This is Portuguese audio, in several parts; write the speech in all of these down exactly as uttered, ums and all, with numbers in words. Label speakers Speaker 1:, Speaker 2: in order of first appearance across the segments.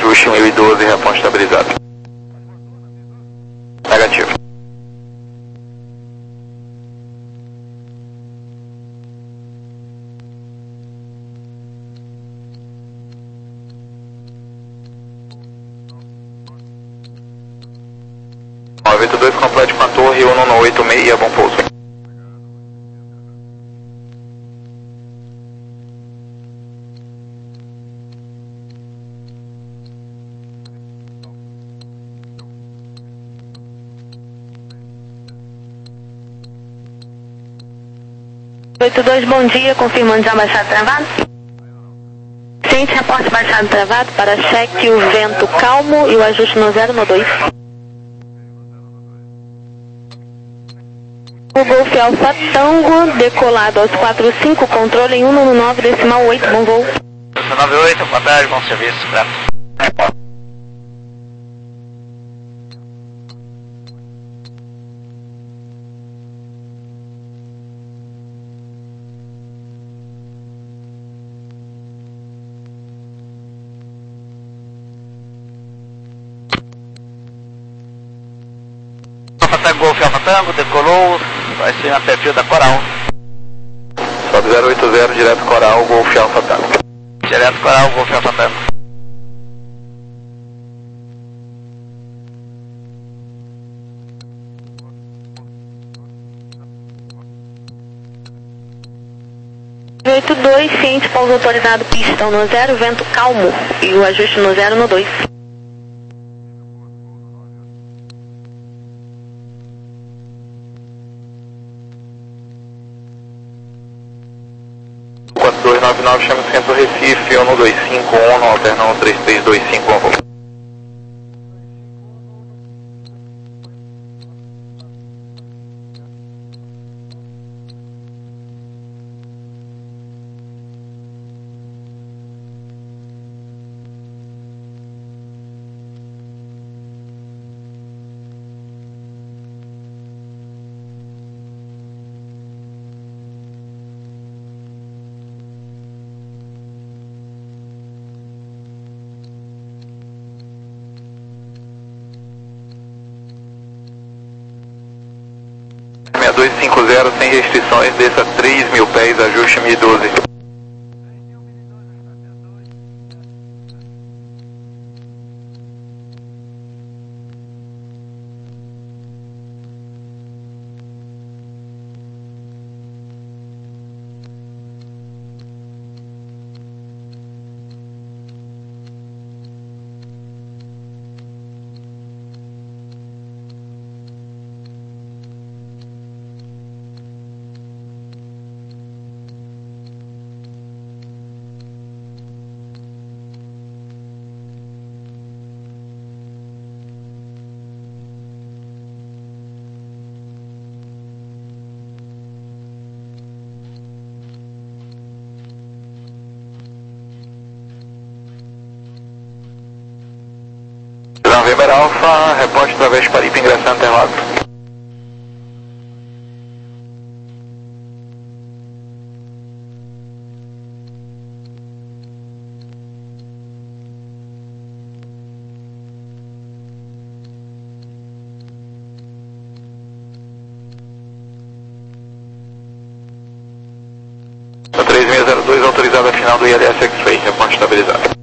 Speaker 1: ajuste mil e doze, reponte estabilizado. Negativo. nove oito dois, complete com a torre, um nove oito seis, bom pouso.
Speaker 2: oito dois, bom dia, confirmando já baixado travado. Ciente, reporte baixado travado para cheque, o vento calmo e o ajuste no zero no dois. O Golf Alfa Tango, decolado aos quatro cinco, controle em um nove decimal oito, bom voo.
Speaker 1: nove oito, boa tarde, bom serviço, grato. Golf Alfa Tango, decolou, vai ser na perfil da Coral. Sobe zero oito zero, direto Coral, Golf Alfa Tango. Direto Coral, Golf Alfa Tango.
Speaker 2: oito dois, ciente, pouso autorizado, pistão no zero, vento calmo e o ajuste no zero no dois.
Speaker 1: quatro dois nove nove, chama o centro Recife, um dois cinco um, alterna um três três dois cinco um. dois cinco zero, sem restrições, desça três mil pés, ajuste mil e doze. Weber Alfa, reporte através para I P ingressando interlado. três seis zero dois, autorizada final do I L S X-Ray, reporte estabilizado.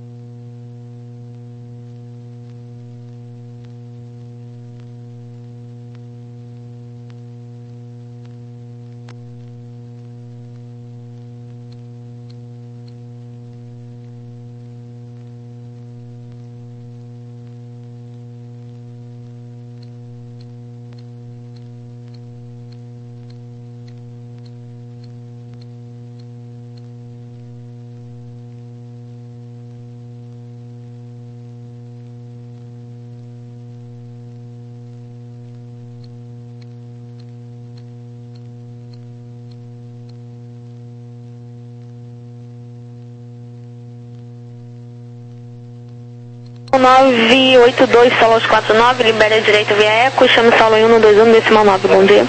Speaker 2: nove oito dois, solo aos quatro nove, libera a direita via eco, chama o solo em um dois um, decimal nove, bom dia.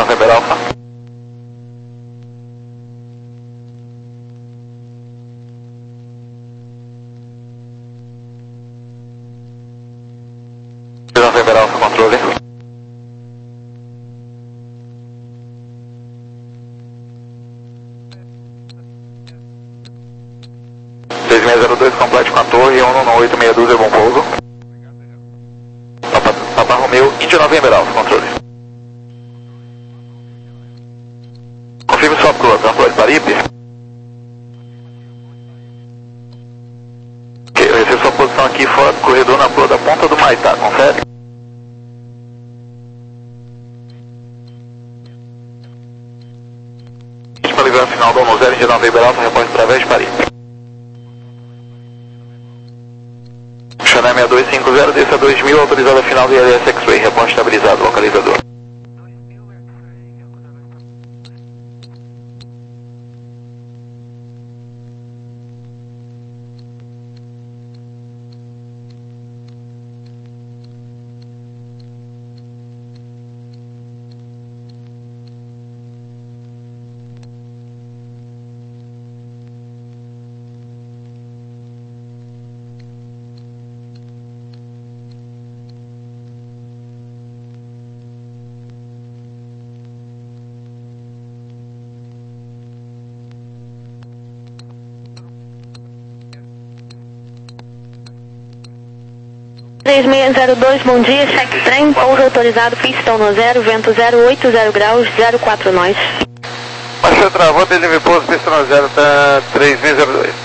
Speaker 1: November Alpha. November Alpha, controle. seis seis zero dois, complete com a torre, um nove oito seis dois, bom pouso. Papa, Papa Romeo, Índio November Alpha, controle. Confirme sua proa, controle, Paripe. Ok, eu recebo sua posição aqui fora do corredor na proa da ponta do Maitá, confere? Disponibilizando final do Almo zero, Índio November Alpha, repórter através de Paripe. Chanel seis dois cinco zero, desça dois mil, autorizada final do I L S X-Ray, repórter estabilizado, localizador.
Speaker 2: três seis zero dois, bom dia, cheque trem, pouso autorizado, pistão no zero, vento zero oito zero graus, zero quatro nós.
Speaker 1: Marcelo travou, delivery pouso, pistão no zero, tá três seis zero dois.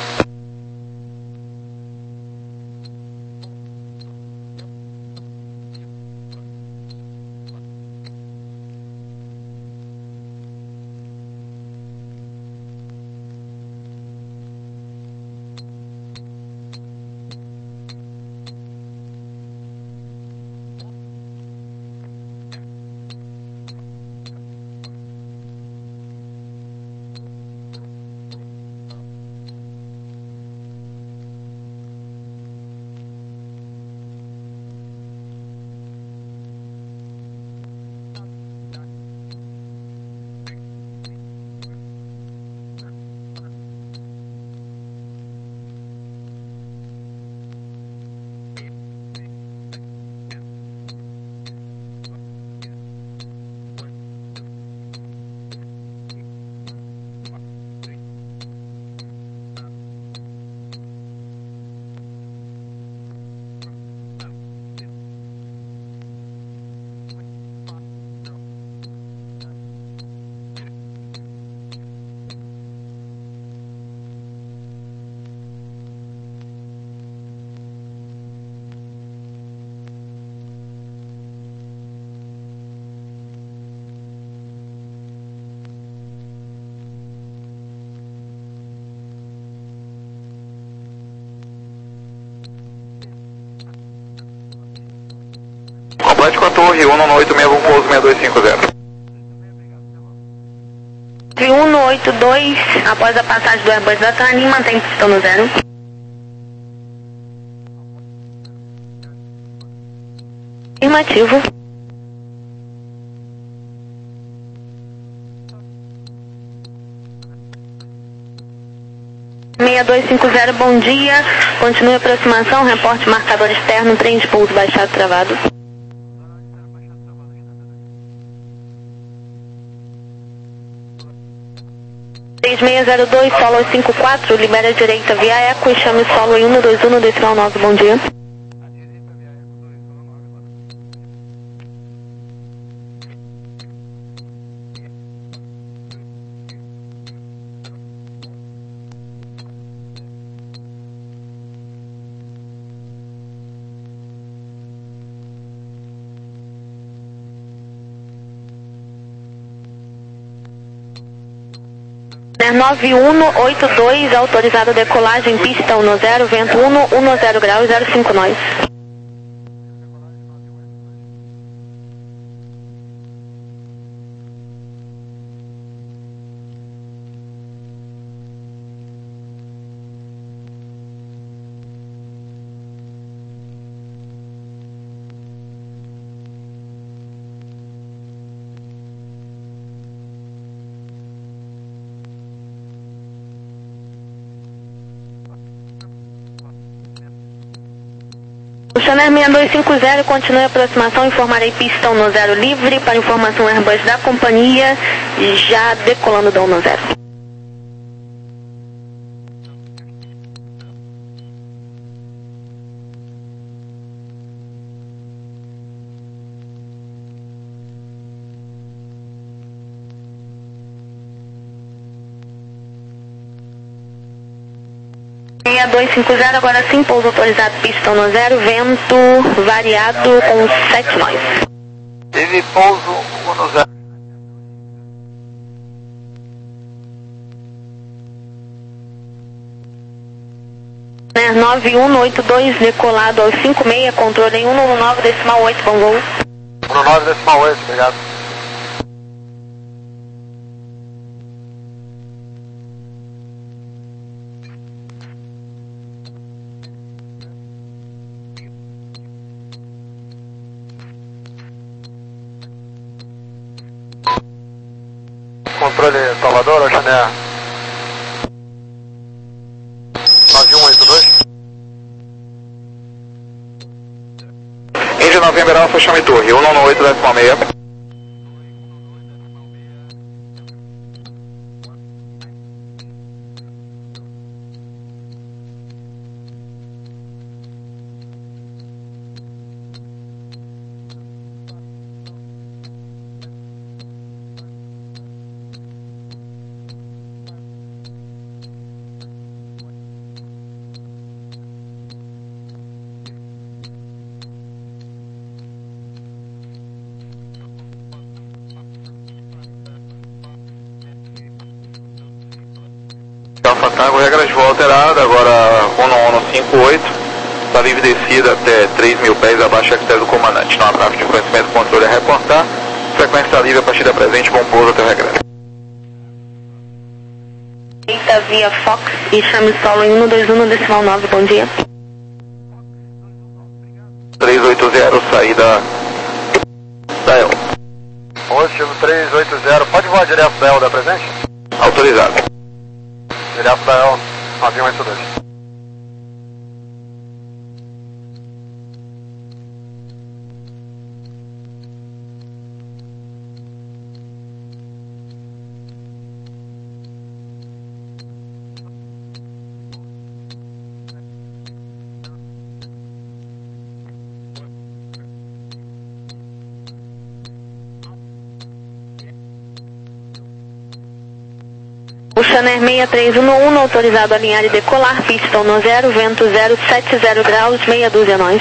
Speaker 1: Complete com a torre, um nove oito seis, bom pouso, seis dois cinco zero.
Speaker 2: um no oito dois, após a passagem do Airbus da TANI, mantém pistão no zero. Afirmativo. seis dois cinco zero, bom dia, continue a aproximação, reporte marcador externo, trem de pouso baixado travado. seis seis zero dois, solo cinco quatro, libera a direita via eco e chame solo em um dois um, decimal nove, bom dia. nove um oito dois, autorizado decolagem, pistão no zero, vento um, um zero graus, zero cinco nós. O Channel seis dois cinco zero, continue a aproximação, informarei pistão no zero livre, para informação Airbus da companhia, já decolando do no zero. seis dois cinco zero, agora sim, pouso autorizado, pistão no zero, vento variado com sete nós.
Speaker 1: Teve pouso um no zero.
Speaker 2: nove um oito dois, decolado aos cinco seis, controle em um nove decimal oito, bom voo.
Speaker 1: um nove decimal oito, obrigado. Controle Salvador, Oceané nove um oito dois. Índia November Alpha, chame torre, um nove oito decimal seis. Fantasma, regra de voo alterada, agora um nove cinco oito, está livre descida até três mil pés abaixo da critério do comandante. Não há tráfego de conhecimento, controle a reportar, frequência está livre a partir da presente, bom pouso até o regresso.
Speaker 2: Eita via Fox e chame solo em um dois um decimal nove, bom dia.
Speaker 1: três oito zero, saída da El. Positivo três oito zero, pode voar direto da El da presente? Autorizado. Direto da El, nove um oito dois.
Speaker 2: O Channel seis três um um, autorizado a alinhar e decolar, pistão no zero, vento zero sete zero graus, meia dúzia nós.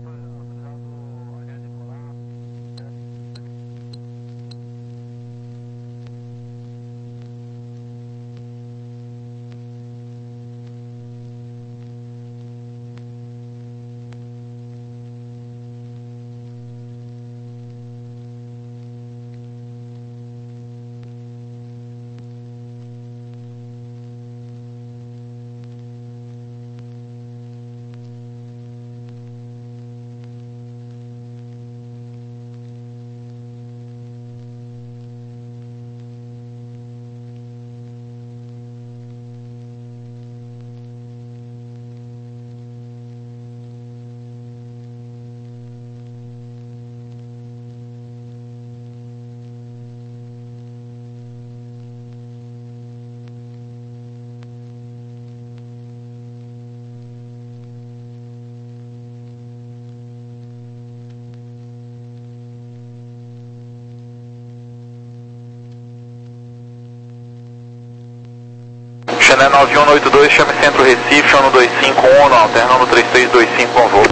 Speaker 1: Channel nove um oito dois, chame Centro Recife, um dois cinco um, alternando três três dois cinco com voo.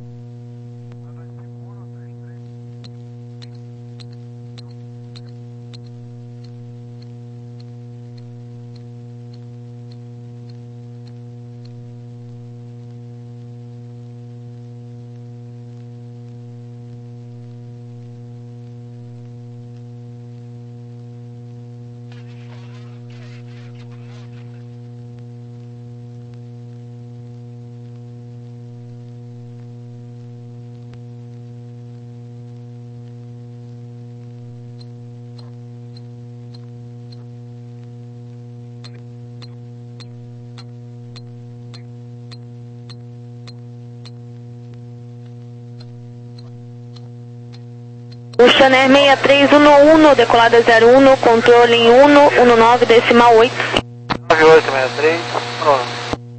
Speaker 2: Channel seis três um um, decolada zero um, controle em um um nove decimal oito.
Speaker 3: nove oito seis três um um.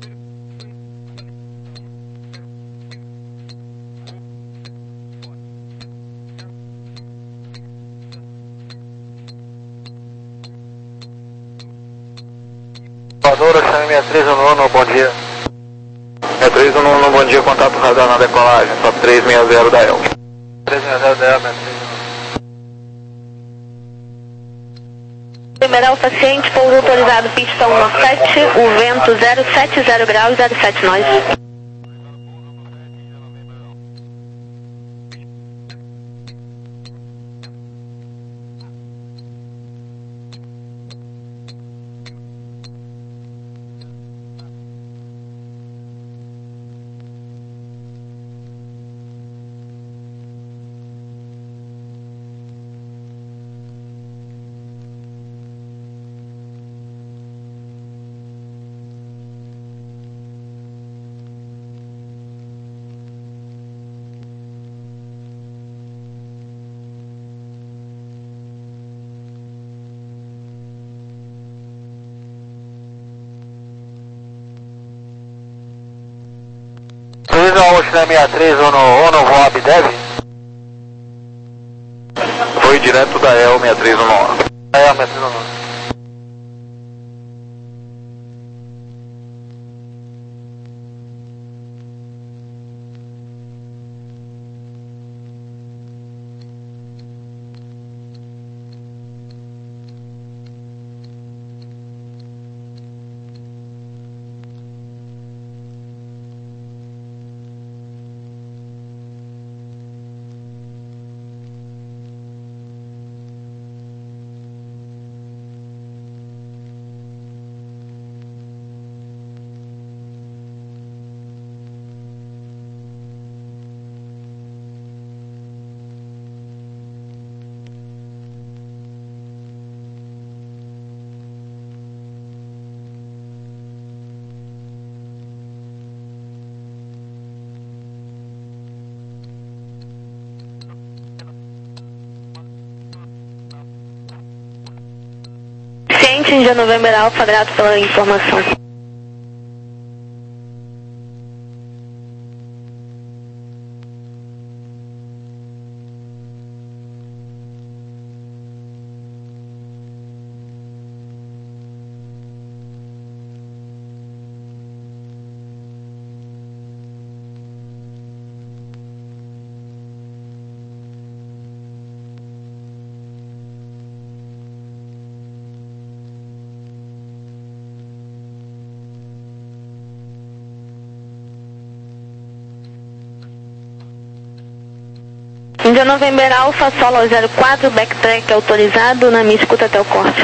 Speaker 3: Salvador, Channel seis três um um, bom dia.
Speaker 1: seis três um um, bom dia, contato radar na decolagem, só três seis zero da Elm.
Speaker 3: três seis zero da Elm, seis três um um.
Speaker 2: Primeiro Alfa Ciente, pouso autorizado pista um sete, o vento zero sete zero graus, zero sete nós.
Speaker 3: Channel seis três um um, voo Abdev?
Speaker 1: Foi direto da Elm seis três um um.
Speaker 3: Da Elm seis três um um. Ciente, Índia November Alpha, grato pela informação. Índia November Alpha, solo zero quatro, backtrack autorizado, na minha escuta até o corte.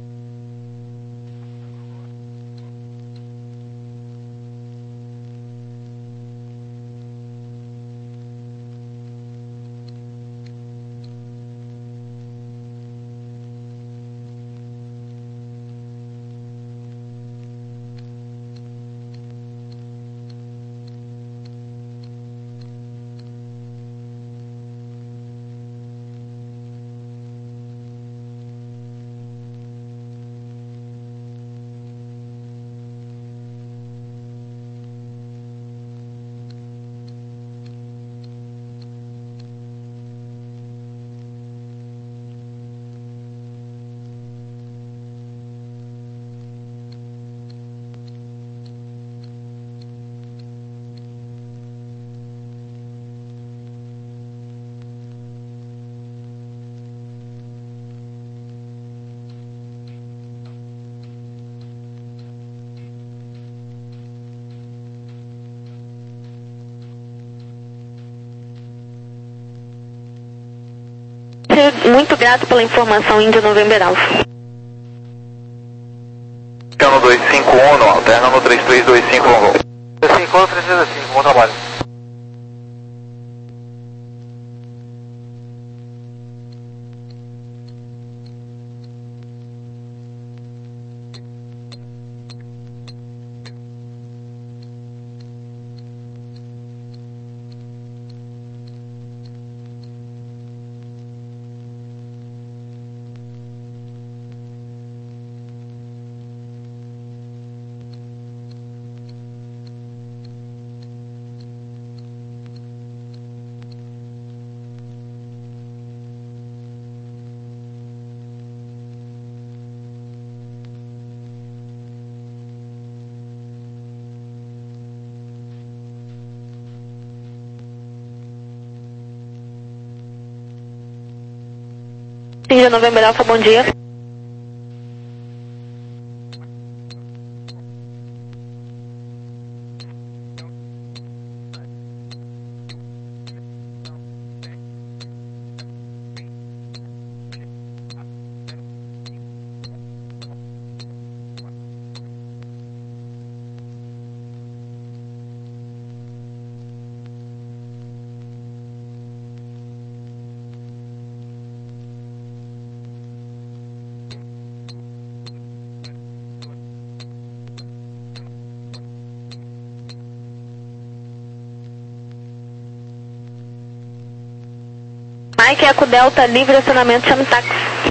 Speaker 3: Muito grato pela informação, Índia November Alpha.
Speaker 1: No dois cinco um, alterna no três três dois cinco um.
Speaker 3: dois cinco um, três três dois cinco, bom trabalho.
Speaker 2: Índia November Alpha, bom dia. Mike Eco Delta, livre acionamento, chame táxi.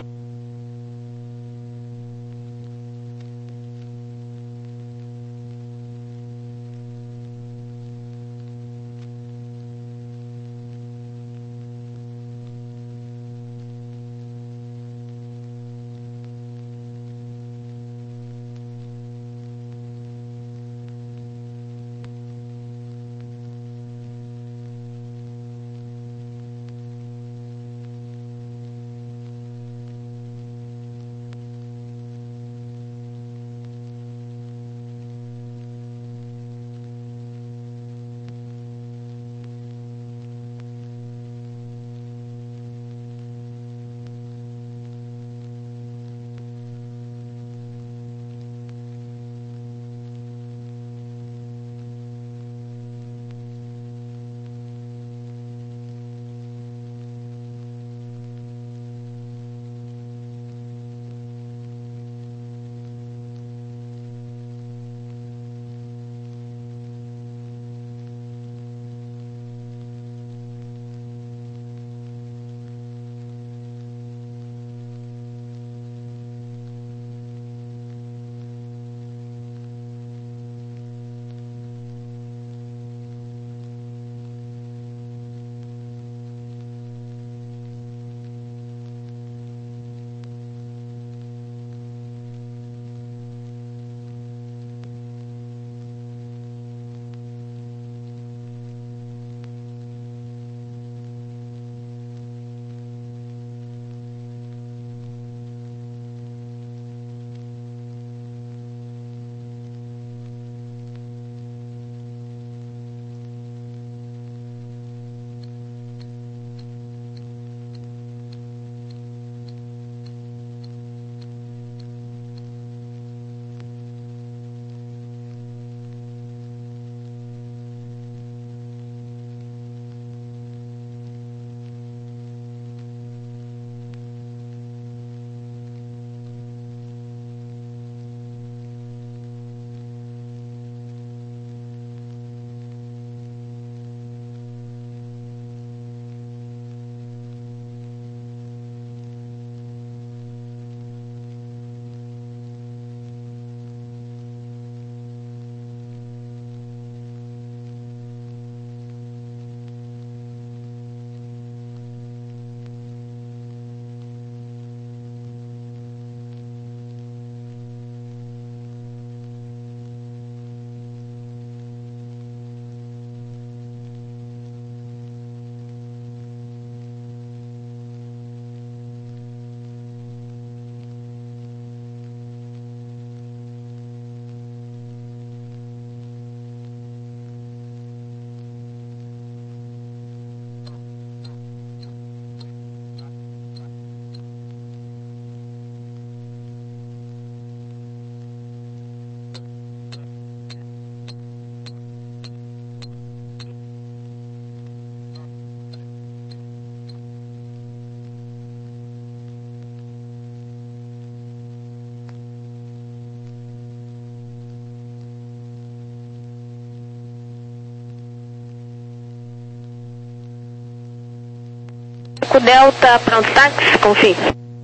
Speaker 2: Eco Delta, pronto, táxi, confie.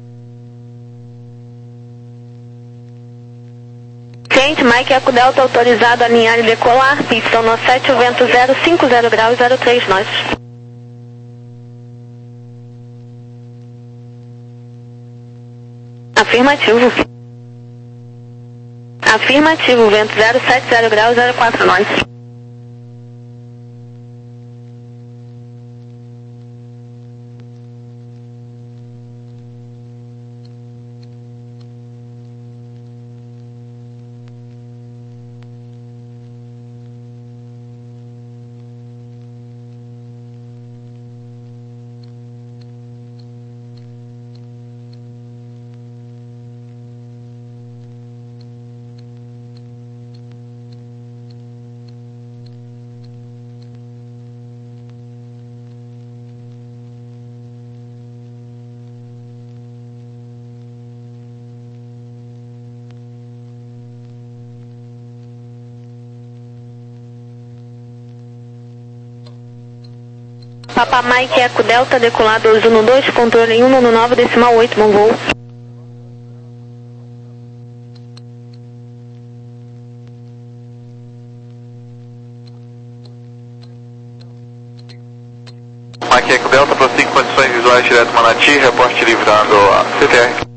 Speaker 2: Ciente, Mike Eco Delta autorizado a alinhar e decolar, pista no sete, o vento zero cinco zero graus, zero três nós. Afirmativo. Afirmativo, vento zero sete zero graus, zero quatro nós. Papa Mike Eco Delta, decolar dois um dois, controle em um um nove decimal oito, bom voo.
Speaker 1: Mike Eco Delta, prossiga condições visuais direto Manati, reporte livrando a C T R.